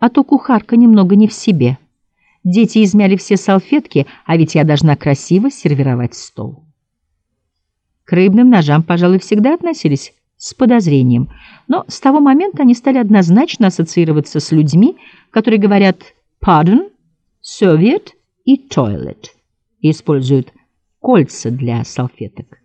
а то кухарка немного не в себе. Дети измяли все салфетки, а ведь я должна красиво сервировать стол. К рыбным ножам, пожалуй, всегда относились с подозрением, но с того момента они стали однозначно ассоциироваться с людьми, которые говорят «pardon», «serviette» и «toilet» и используют кольца для салфеток.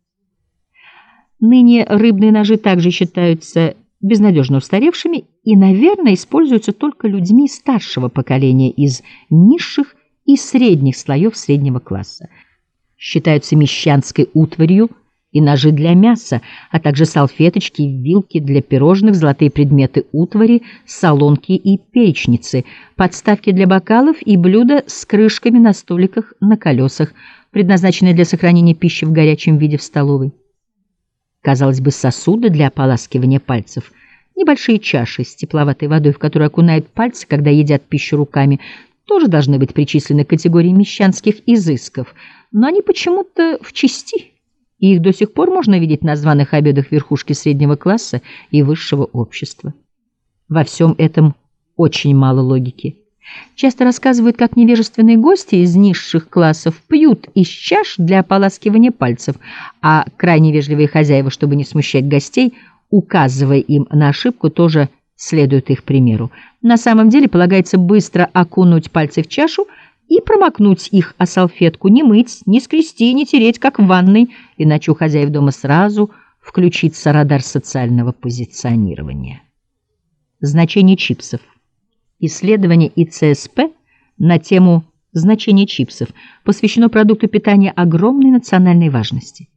Ныне рыбные ножи также считаются безнадежно устаревшими и, наверное, используются только людьми старшего поколения из низших и средних слоев среднего класса. Считаются мещанской утварью и ножи для мяса, а также салфеточки, вилки для пирожных, золотые предметы утвари, солонки и перечницы, подставки для бокалов и блюда с крышками на столиках на колесах, предназначенные для сохранения пищи в горячем виде в столовой. Казалось бы, сосуды для ополаскивания пальцев, небольшие чаши с тепловатой водой, в которую окунают пальцы, когда едят пищу руками, тоже должны быть причислены к категории мещанских изысков, но они почему-то в чести, и их до сих пор можно видеть на званых обедах верхушки среднего класса и высшего общества. Во всем этом очень мало логики. Часто рассказывают, как невежественные гости из низших классов пьют из чаш для ополаскивания пальцев, а крайне вежливые хозяева, чтобы не смущать гостей, указывая им на ошибку, тоже следуют их примеру. На самом деле полагается быстро окунуть пальцы в чашу и промокнуть их о салфетку, не мыть, не скрести, не тереть, как в ванной, иначе у хозяев дома сразу включится радар социального позиционирования. Значение чипсов. Исследование ИЦСП на тему значения чипсов посвящено продукту питания огромной национальной важности.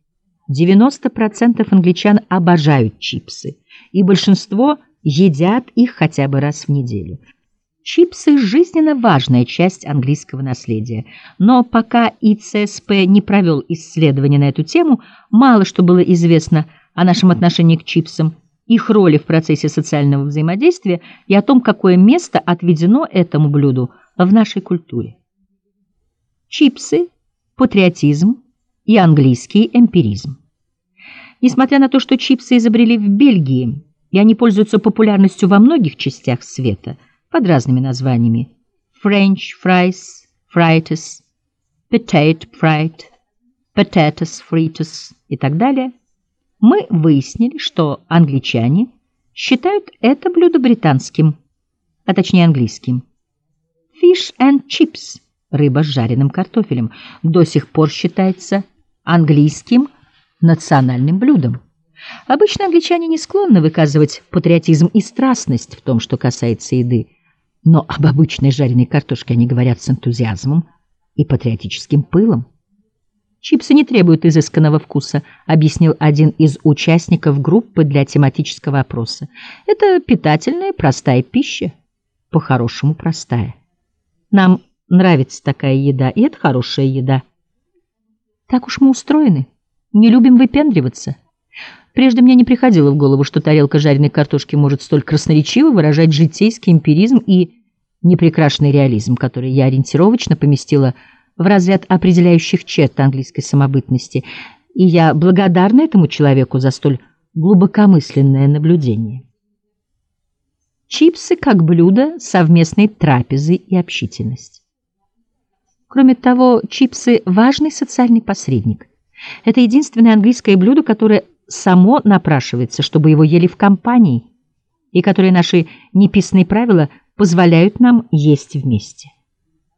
90% англичан обожают чипсы, и большинство едят их хотя бы раз в неделю. Чипсы – жизненно важная часть английского наследия, но пока ИЦСП не провел исследования на эту тему, мало что было известно о нашем отношении к чипсам, их роли в процессе социального взаимодействия и о том, какое место отведено этому блюду в нашей культуре. Чипсы, патриотизм и английский эмпиризм. Несмотря на то, что чипсы изобрели в Бельгии, и они пользуются популярностью во многих частях света под разными названиями French fries, frites, potato fried, potatoes frites и так далее, мы выяснили, что англичане считают это блюдо британским, а точнее английским. Fish and chips, рыба с жареным картофелем, до сих пор считается английским национальным блюдом. Обычно англичане не склонны выказывать патриотизм и страстность в том, что касается еды, но об обычной жареной картошке они говорят с энтузиазмом и патриотическим пылом. «Чипсы не требуют изысканного вкуса», объяснил один из участников группы для тематического опроса. «Это питательная, простая пища, по-хорошему простая. Нам нравится такая еда, и это хорошая еда. Так уж мы устроены, не любим выпендриваться». Прежде мне не приходило в голову, что тарелка жареной картошки может столь красноречиво выражать житейский эмпиризм и непрекрашенный реализм, который я ориентировочно поместила в разряд определяющих черт английской самобытности, и я благодарна этому человеку за столь глубокомысленное наблюдение. Чипсы как блюдо совместной трапезы и общительность. Кроме того, чипсы – важный социальный посредник. Это единственное английское блюдо, которое само напрашивается, чтобы его ели в компании, и которое наши неписанные правила позволяют нам есть вместе.